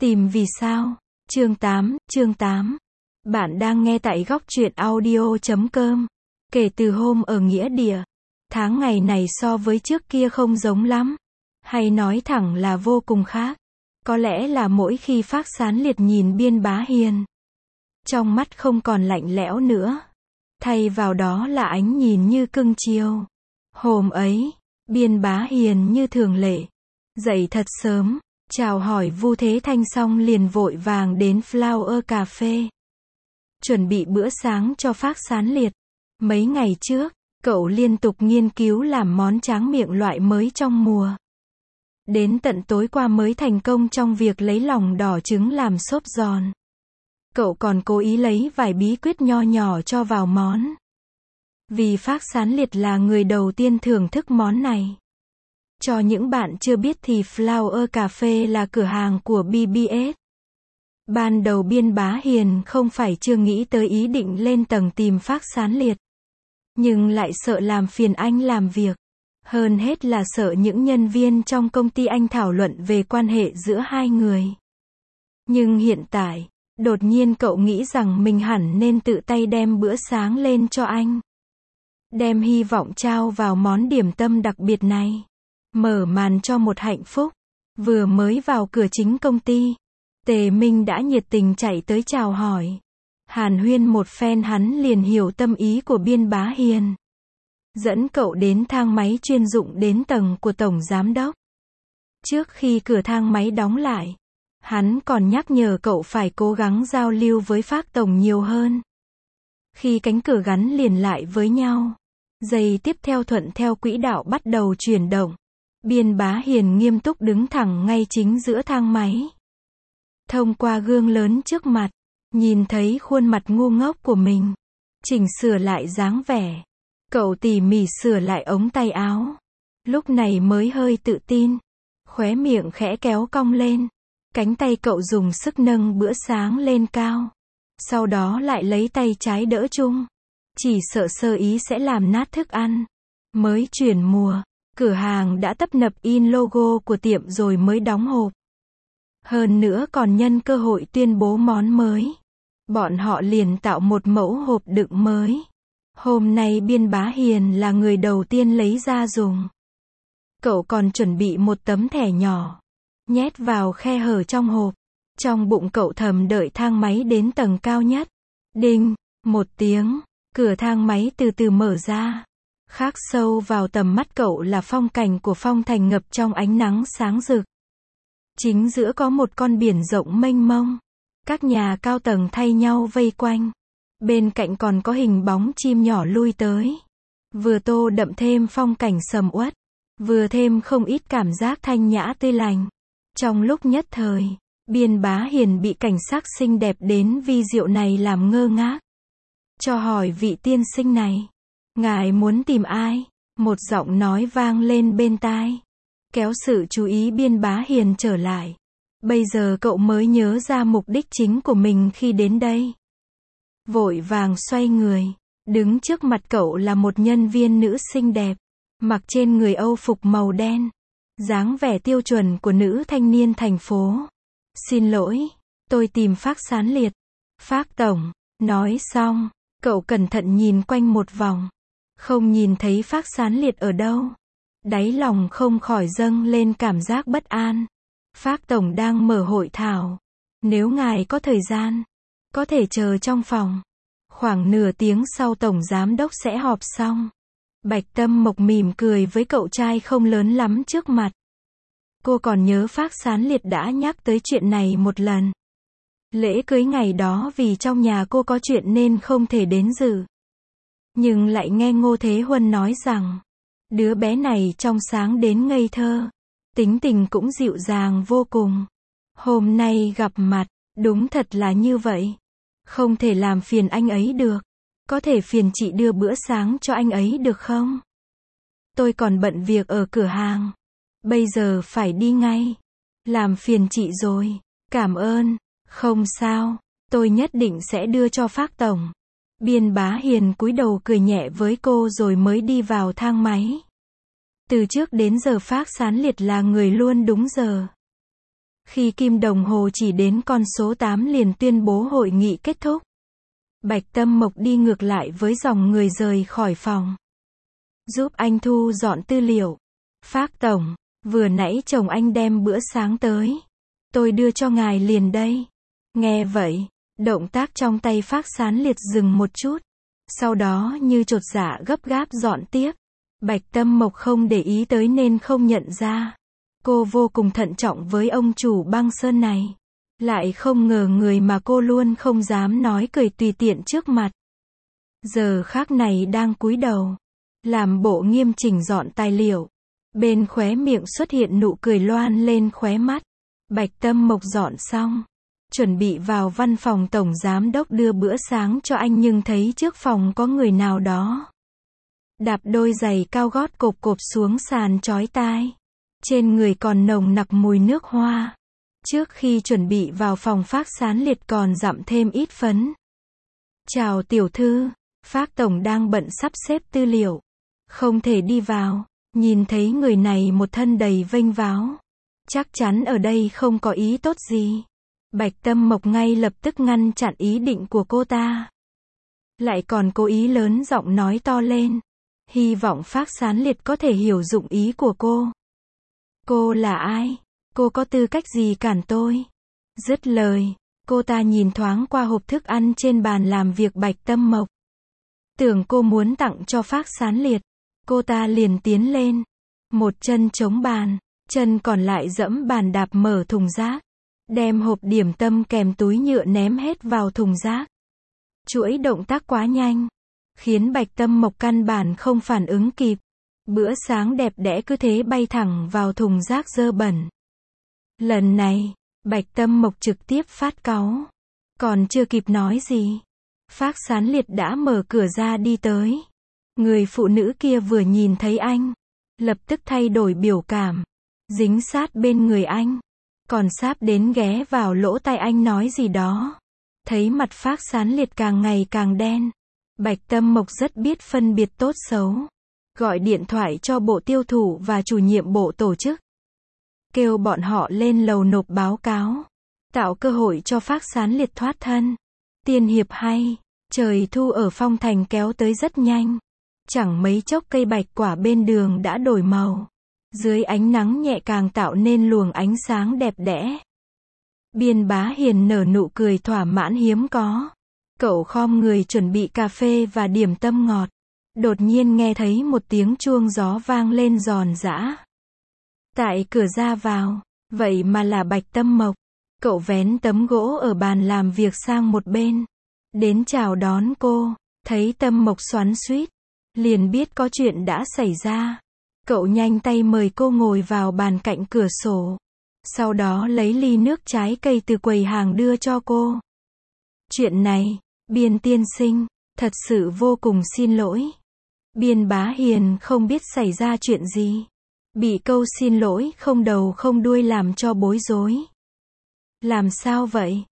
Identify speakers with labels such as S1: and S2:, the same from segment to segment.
S1: Tìm vì sao? Chương 8. Bạn đang nghe tại góc truyện audio.com. Kể từ hôm ở nghĩa địa, tháng ngày này so với trước kia không giống lắm. Hay nói thẳng là vô cùng khác. Có lẽ là mỗi khi Phác Sán Liệt nhìn Biên Bá Hiền, trong mắt không còn lạnh lẽo nữa. Thay vào đó là ánh nhìn như cưng chiều. Hôm ấy, Biên Bá Hiền như thường lệ, dậy thật sớm, chào hỏi Vu Thế Thanh xong liền vội vàng đến Flower Cafe, chuẩn bị bữa sáng cho Phác Sán Liệt. Mấy ngày trước, cậu liên tục nghiên cứu làm món tráng miệng loại mới trong mùa. Đến tận tối qua mới thành công trong việc lấy lòng đỏ trứng làm xốp giòn. Cậu còn cố ý lấy vài bí quyết nho nhỏ cho vào món. Vì Phác Sán Liệt là người đầu tiên thưởng thức món này. Cho những bạn chưa biết thì Flower Cafe là cửa hàng của BBS. Ban đầu Biên Bá Hiền không phải chưa nghĩ tới ý định lên tầng tìm Phác Sán Liệt, nhưng lại sợ làm phiền anh làm việc. Hơn hết là sợ những nhân viên trong công ty anh thảo luận về quan hệ giữa hai người. Nhưng hiện tại, đột nhiên cậu nghĩ rằng mình hẳn nên tự tay đem bữa sáng lên cho anh. Đem hy vọng trao vào món điểm tâm đặc biệt này. Mở màn cho một hạnh phúc. Vừa mới vào cửa chính công ty, Tề Minh đã nhiệt tình chạy tới chào hỏi. Hàn huyên một phen hắn liền hiểu tâm ý của Biên Bá Hiền. Dẫn cậu đến thang máy chuyên dụng đến tầng của Tổng Giám Đốc. Trước khi cửa thang máy đóng lại, hắn còn nhắc nhở cậu phải cố gắng giao lưu với Phác Tổng nhiều hơn. Khi cánh cửa gắn liền lại với nhau, giây tiếp theo thuận theo quỹ đạo bắt đầu chuyển động. Biên Bá Hiền nghiêm túc đứng thẳng ngay chính giữa thang máy. Thông qua gương lớn trước mặt, nhìn thấy khuôn mặt ngu ngốc của mình. Chỉnh sửa lại dáng vẻ. Cậu tỉ mỉ sửa lại ống tay áo. Lúc này mới hơi tự tin. Khóe miệng khẽ kéo cong lên. Cánh tay cậu dùng sức nâng bữa sáng lên cao. Sau đó lại lấy tay trái đỡ chung. Chỉ sợ sơ ý sẽ làm nát thức ăn. Mới chuyển mùa, cửa hàng đã tấp nập in logo của tiệm rồi mới đóng hộp. Hơn nữa còn nhân cơ hội tuyên bố món mới. Bọn họ liền tạo một mẫu hộp đựng mới. Hôm nay Biên Bá Hiền là người đầu tiên lấy ra dùng. Cậu còn chuẩn bị một tấm thẻ nhỏ, nhét vào khe hở trong hộp. Trong bụng cậu thầm đợi thang máy đến tầng cao nhất. Đinh, một tiếng, cửa thang máy từ từ mở ra. Khắc sâu vào tầm mắt cậu là phong cảnh của Phong Thành ngập trong ánh nắng sáng rực. Chính giữa có một con biển rộng mênh mông. Các nhà cao tầng thay nhau vây quanh. Bên cạnh còn có hình bóng chim nhỏ lui tới. Vừa tô đậm thêm phong cảnh sầm uất, vừa thêm không ít cảm giác thanh nhã tươi lành. Trong lúc nhất thời, Biên Bá Hiền bị cảnh sắc xinh đẹp đến vi diệu này làm ngơ ngác. Cho hỏi vị tiên sinh này, ngài muốn tìm ai? Một giọng nói vang lên bên tai, kéo sự chú ý Biên Bá Hiền trở lại. Bây giờ cậu mới nhớ ra mục đích chính của mình khi đến đây. Vội vàng xoay người, đứng trước mặt cậu là một nhân viên nữ xinh đẹp, mặc trên người Âu phục màu đen, dáng vẻ tiêu chuẩn của nữ thanh niên thành phố. Xin lỗi, tôi tìm Phác Sán Liệt. Phác Tổng. Nói xong, cậu cẩn thận nhìn quanh một vòng, không nhìn thấy Phác Sán Liệt ở đâu. Đáy lòng không khỏi dâng lên cảm giác bất an. Phác Tổng đang mở hội thảo. Nếu ngài có thời gian, có thể chờ trong phòng. Khoảng nửa tiếng sau Tổng Giám Đốc sẽ họp xong. Bạch Tâm Mộc mỉm cười với cậu trai không lớn lắm trước mặt. Cô còn nhớ Phác Sán Liệt đã nhắc tới chuyện này một lần. Lễ cưới ngày đó vì trong nhà cô có chuyện nên không thể đến dự. Nhưng lại nghe Ngô Thế Huân nói rằng, đứa bé này trong sáng đến ngây thơ. Tính tình cũng dịu dàng vô cùng. Hôm nay gặp mặt, đúng thật là như vậy. Không thể làm phiền anh ấy được. Có thể phiền chị đưa bữa sáng cho anh ấy được không? Tôi còn bận việc ở cửa hàng. Bây giờ phải đi ngay. Làm phiền chị rồi. Cảm ơn. Không sao. Tôi nhất định sẽ đưa cho Phác Tổng. Biên Bá Hiền cúi đầu cười nhẹ với cô rồi mới đi vào thang máy. Từ trước đến giờ Phác Sán Liệt là người luôn đúng giờ. Khi kim đồng hồ chỉ đến con số 8 liền tuyên bố hội nghị kết thúc. Bạch Tâm Mộc đi ngược lại với dòng người rời khỏi phòng. Giúp anh thu dọn tư liệu. Phác tổng, vừa nãy chồng anh đem bữa sáng tới. Tôi đưa cho ngài liền đây. Nghe vậy, động tác trong tay Phác Sán Liệt dừng một chút. Sau đó như chột dạ gấp gáp dọn tiếp. Bạch Tâm Mộc không để ý tới nên không nhận ra. Cô vô cùng thận trọng với ông chủ băng sơn này. Lại không ngờ người mà cô luôn không dám nói cười tùy tiện trước mặt. Giờ khắc này đang cúi đầu. Làm bộ nghiêm chỉnh dọn tài liệu. Bên khóe miệng xuất hiện nụ cười loan lên khóe mắt. Bạch Tâm Mộc dọn xong. Chuẩn bị vào văn phòng tổng giám đốc đưa bữa sáng cho anh nhưng thấy trước phòng có người nào đó. Đạp đôi giày cao gót cộp cộp xuống sàn chói tai. Trên người còn nồng nặc mùi nước hoa. Trước khi chuẩn bị vào phòng Phác Sán Liệt còn dặm thêm ít phấn. Chào tiểu thư, Phác tổng đang bận sắp xếp tư liệu. Không thể đi vào. Nhìn thấy người này một thân đầy vênh váo. Chắc chắn ở đây không có ý tốt gì. Bạch Tâm Mộc ngay lập tức ngăn chặn ý định của cô ta. Lại còn cố ý lớn giọng nói to lên. Hy vọng Phác Sán Liệt có thể hiểu dụng ý của cô. Cô là ai? Cô có tư cách gì cản tôi? Dứt lời, cô ta nhìn thoáng qua hộp thức ăn trên bàn làm việc Bạch Tâm Mộc. Tưởng cô muốn tặng cho Phác Sán Liệt. Cô ta liền tiến lên. Một chân chống bàn, chân còn lại dẫm bàn đạp mở thùng rác. Đem hộp điểm tâm kèm túi nhựa ném hết vào thùng rác. Chuỗi động tác quá nhanh. Khiến Bạch Tâm Mộc căn bản không phản ứng kịp. Bữa sáng đẹp đẽ cứ thế bay thẳng vào thùng rác dơ bẩn. Lần này, Bạch Tâm Mộc trực tiếp phát cáu. Còn chưa kịp nói gì. Phác Sán Liệt đã mở cửa ra đi tới. Người phụ nữ kia vừa nhìn thấy anh. Lập tức thay đổi biểu cảm. Dính sát bên người anh. Còn sáp đến ghé vào lỗ tai anh nói gì đó. Thấy mặt Phác Sán Liệt càng ngày càng đen. Bạch Tâm Mộc rất biết phân biệt tốt xấu. Gọi điện thoại cho bộ tiêu thụ và chủ nhiệm bộ tổ chức. Kêu bọn họ lên lầu nộp báo cáo. Tạo cơ hội cho Phác Sán Liệt thoát thân. Tiên hiệp hay. Trời thu ở Phong Thành kéo tới rất nhanh. Chẳng mấy chốc cây bạch quả bên đường đã đổi màu. Dưới ánh nắng nhẹ càng tạo nên luồng ánh sáng đẹp đẽ. Biên Bá Hiền nở nụ cười thỏa mãn hiếm có. Cậu khom người chuẩn bị cà phê và điểm tâm ngọt. Đột nhiên nghe thấy một tiếng chuông gió vang lên giòn giã. Tại cửa ra vào, vậy mà là Bạch Tâm Mộc. Cậu vén tấm gỗ ở bàn làm việc sang một bên. Đến chào đón cô, thấy Tâm Mộc xoắn xuýt, liền biết có chuyện đã xảy ra. Cậu nhanh tay mời cô ngồi vào bàn cạnh cửa sổ. Sau đó lấy ly nước trái cây từ quầy hàng đưa cho cô. Chuyện này, Biên tiên sinh, thật sự vô cùng xin lỗi. Biên Bá Hiền không biết xảy ra chuyện gì. Bị câu xin lỗi không đầu không đuôi làm cho bối rối. Làm sao vậy?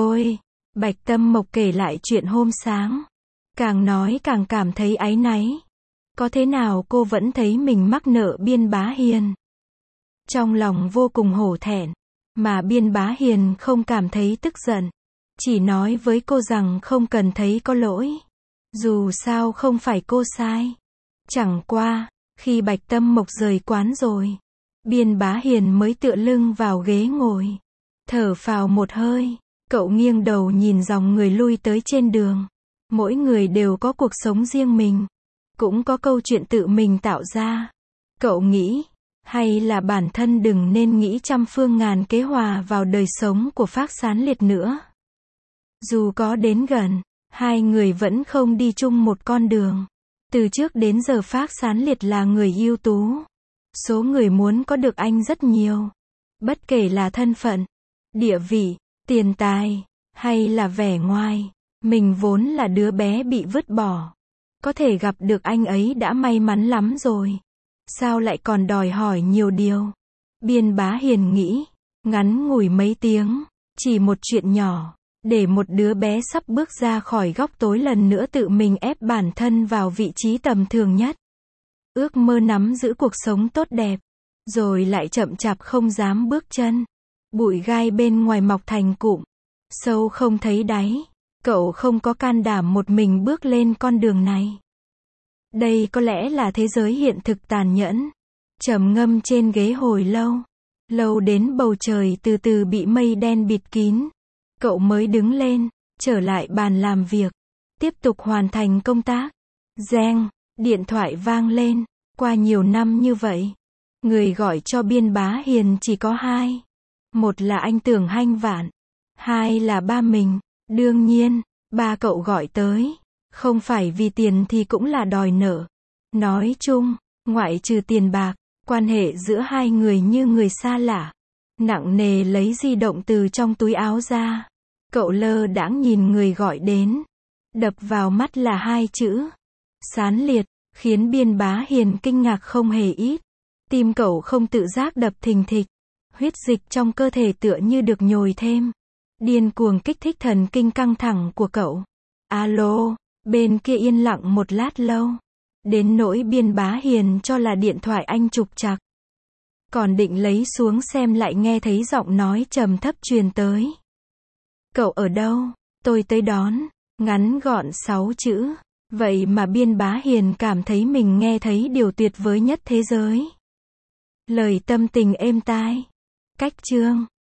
S1: Bạch Tâm Mộc kể lại chuyện hôm sáng. Càng nói càng cảm thấy áy náy. Có thế nào cô vẫn thấy mình mắc nợ Biên Bá Hiền. Trong lòng vô cùng hổ thẹn. Mà Biên Bá Hiền không cảm thấy tức giận. Chỉ nói với cô rằng không cần thấy có lỗi. Dù sao không phải cô sai. Chẳng qua, khi Bạch Tâm Mộc rời quán rồi. Biên Bá Hiền mới tựa lưng vào ghế ngồi. Thở phào một hơi. Cậu nghiêng đầu nhìn dòng người lui tới trên đường. Mỗi người đều có cuộc sống riêng mình. Cũng có câu chuyện tự mình tạo ra. Cậu nghĩ, hay là bản thân đừng nên nghĩ trăm phương ngàn kế hòa vào đời sống của Phác Sán Liệt nữa. Dù có đến gần, hai người vẫn không đi chung một con đường. Từ trước đến giờ Phác Sán Liệt là người ưu tú. Số người muốn có được anh rất nhiều. Bất kể là thân phận, địa vị, tiền tài, hay là vẻ ngoài. Mình vốn là đứa bé bị vứt bỏ. Có thể gặp được anh ấy đã may mắn lắm rồi. Sao lại còn đòi hỏi nhiều điều? Biên Bá Hiền nghĩ, ngắn ngủi mấy tiếng, chỉ một chuyện nhỏ, để một đứa bé sắp bước ra khỏi góc tối lần nữa tự mình ép bản thân vào vị trí tầm thường nhất. Ước mơ nắm giữ cuộc sống tốt đẹp, rồi lại chậm chạp không dám bước chân. Bụi gai bên ngoài mọc thành cụm, sâu không thấy đáy. Cậu không có can đảm một mình bước lên con đường này. Đây có lẽ là thế giới hiện thực tàn nhẫn. Trầm ngâm trên ghế hồi lâu. Lâu đến bầu trời từ từ bị mây đen bịt kín. Cậu mới đứng lên, trở lại bàn làm việc. Tiếp tục hoàn thành công tác. Reng, điện thoại vang lên. Qua nhiều năm như vậy, người gọi cho Biên Bá Hiền chỉ có hai. Một là anh Tưởng Hanh Vạn. Hai là ba mình. Đương nhiên, ba cậu gọi tới. Không phải vì tiền thì cũng là đòi nợ. Nói chung, ngoại trừ tiền bạc, quan hệ giữa hai người như người xa lạ. Nặng nề lấy di động từ trong túi áo ra. Cậu lơ đãng nhìn người gọi đến. Đập vào mắt là hai chữ. Sán liệt, khiến Biên Bá Hiền kinh ngạc không hề ít. Tim cậu không tự giác đập thình thịch. Huyết dịch trong cơ thể tựa như được nhồi thêm. Điên cuồng kích thích thần kinh căng thẳng của cậu. Alo, bên kia yên lặng một lát lâu. Đến nỗi Biên Bá Hiền cho là điện thoại anh trục trặc. Còn định lấy xuống xem lại nghe thấy giọng nói trầm thấp truyền tới. Cậu ở đâu? Tôi tới đón. Ngắn gọn 6 chữ. Vậy mà Biên Bá Hiền cảm thấy mình nghe thấy điều tuyệt vời nhất thế giới. Lời tâm tình êm tai. Cách chương